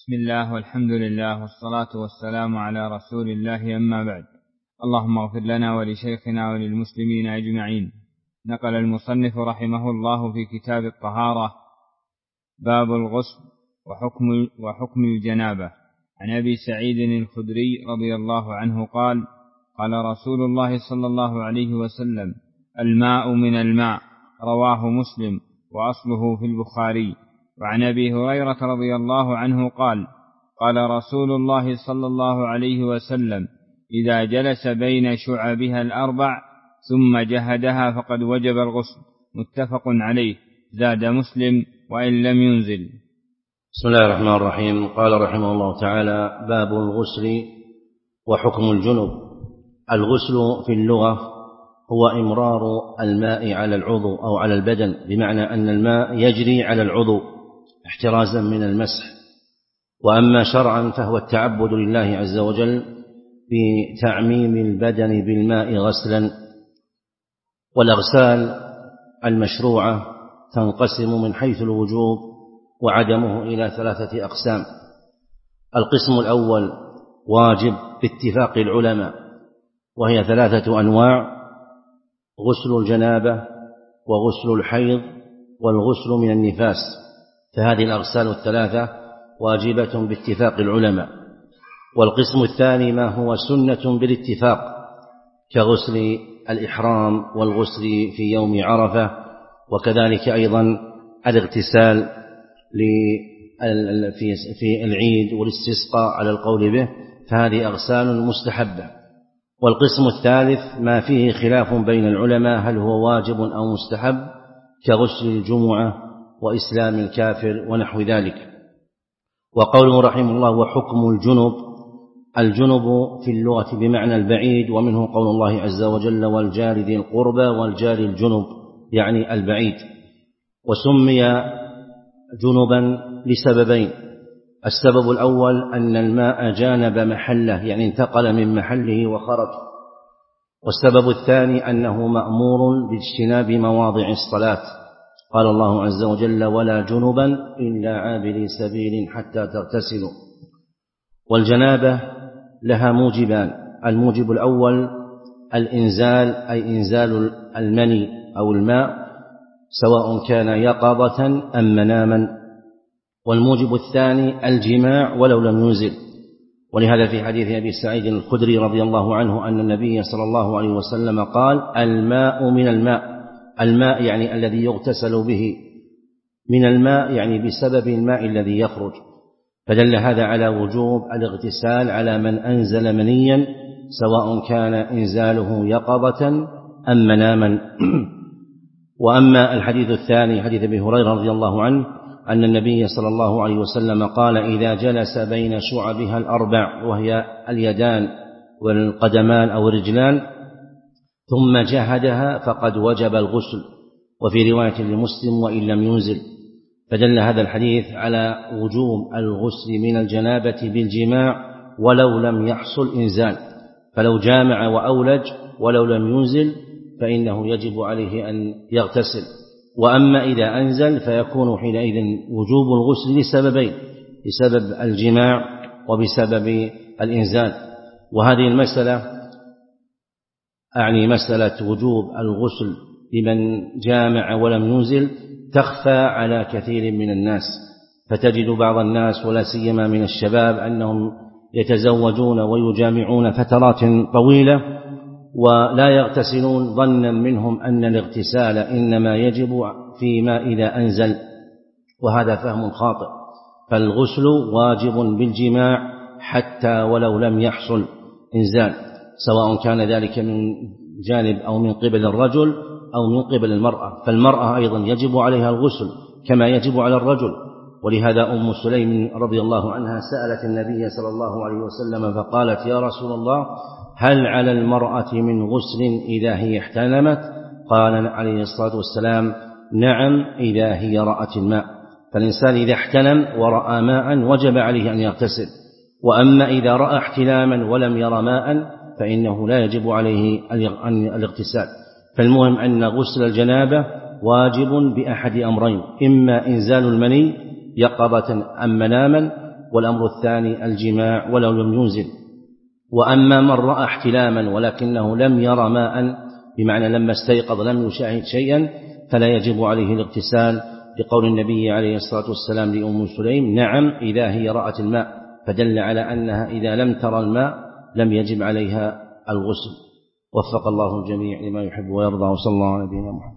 بسم الله والحمد لله والصلاة والسلام على رسول الله، أما بعد. اللهم اغفر لنا ولشيخنا وللمسلمين أجمعين. نقل المصنف رحمه الله في كتاب الطهارة باب الغسل وحكم الجنابة عن أبي سعيد الخدري رضي الله عنه قال: قال رسول الله صلى الله عليه وسلم: الماء من الماء. رواه مسلم وأصله في البخاري. وعن أبي هريرة رضي الله عنه قال: قال رسول الله صلى الله عليه وسلم: إذا جلس بين شعبها الأربع ثم جهدها فقد وجب الغسل. متفق عليه. زاد مسلم: وإن لم ينزل. بسم الله الرحمن الرحيم. قال رحمه الله تعالى: باب الغسل وحكم الجنب. الغسل في اللغة هو إمرار الماء على العضو أو على البدن، بمعنى أن الماء يجري على العضو احترازا من المسح. وأما شرعا فهو التعبد لله عز وجل بتعميم البدن بالماء غسلا. والأغسال المشروعة تنقسم من حيث الوجوب وعدمه إلى 3 أقسام. القسم الأول واجب باتفاق العلماء، وهي 3 أنواع: غسل الجنابة وغسل الحيض والغسل من النفاس. فهذه الأغسال 3 واجبة باتفاق العلماء. والقسم الثاني ما هو سنة بالاتفاق، كغسل الإحرام والغسل في يوم عرفة، وكذلك أيضا الاغتسال في العيد والاستسقاء على القول به، فهذه أغسال مستحبة. والقسم الثالث ما فيه خلاف بين العلماء هل هو واجب أو مستحب، كغسل الجمعة وإسلام الكافر ونحو ذلك. وقوله رحمه الله: وحكم الجنب. الجنب في اللغة بمعنى البعيد، ومنه قول الله عز وجل: والجار ذي القربى والجار الجنب، يعني البعيد. وسمي جنبا لسببين: السبب الأول أن الماء جانب محله، يعني انتقل من محله وخرج. والسبب الثاني أنه مأمور باجتناب مواضع الصلاة. قال الله عز وجل: ولا جنبا إلا عابري سبيل حتى تغتسلوا. والجنابة لها موجبان: الموجب الأول الإنزال، أي إنزال المني أو الماء، سواء كان يقظة أم مناما. والموجب الثاني الجماع ولو لم ينزل. ولهذا في حديث أبي سعيد الخدري رضي الله عنه أن النبي صلى الله عليه وسلم قال: الماء من الماء. الماء يعني الذي يغتسل به، من الماء يعني بسبب الماء الذي يخرج. فدل هذا على وجوب الاغتسال على من أنزل منيا، سواء كان إنزاله يقظة أم مناما. وأما الحديث الثاني حديث أبي هريرة رضي الله عنه أن النبي صلى الله عليه وسلم قال: إذا جلس بين شعبها الأربع، وهي اليدان والقدمان أو الرجلان، ثم جهدها فقد وجب الغسل. وفي رواية لمسلم: وإن لم ينزل. فدل هذا الحديث على وجوب الغسل من الجنابة بالجماع ولو لم يحصل إنزال، فلو جامع وأولج ولو لم ينزل فإنه يجب عليه أن يغتسل. وأما إذا أنزل فيكون حينئذ وجوب الغسل لسببين: بسبب الجماع وبسبب الإنزال. وهذه المسألة أعني مسألة وجوب الغسل لمن جامع ولم ينزل تخفى على كثير من الناس، فتجد بعض الناس ولا سيما من الشباب أنهم يتزوجون ويجامعون فترات طويلة ولا يغتسلون، ظنا منهم أن الاغتسال إنما يجب فيما إذا أنزل، وهذا فهم خاطئ. فالغسل واجب بالجماع حتى ولو لم يحصل إنزال، سواء كان ذلك من جانب أو من قبل الرجل أو من قبل المرأة. فالمرأة أيضا يجب عليها الغسل كما يجب على الرجل. ولهذا أم سليم رضي الله عنها سألت النبي صلى الله عليه وسلم فقالت: يا رسول الله، هل على المرأة من غسل إذا هي احتلمت؟ قال عليه الصلاة والسلام: نعم، إذا هي رأت الماء. فالإنسان إذا احتلم ورأى ماء وجب عليه أن يغتسل. وأما إذا رأى احتلاما ولم يرى ماء فإنه لا يجب عليه الاغتسال. فالمهم أن غسل الجنابة واجب بأحد أمرين: إما إنزال المني يقظة أم مناما، والأمر الثاني الجماع ولو لم ينزل. وأما من رأى احتلاما ولكنه لم يرى ماء، بمعنى لما استيقظ لم يشاهد شيئا، فلا يجب عليه الاغتسال، لقول النبي عليه الصلاة والسلام لأم سليم: نعم إذا هي رأت الماء، فدل على أنها إذا لم ترى الماء لم يجب عليها الغسل. وفق الله الجميع لما يحب ويرضى، وصلى الله على نبينا محمد.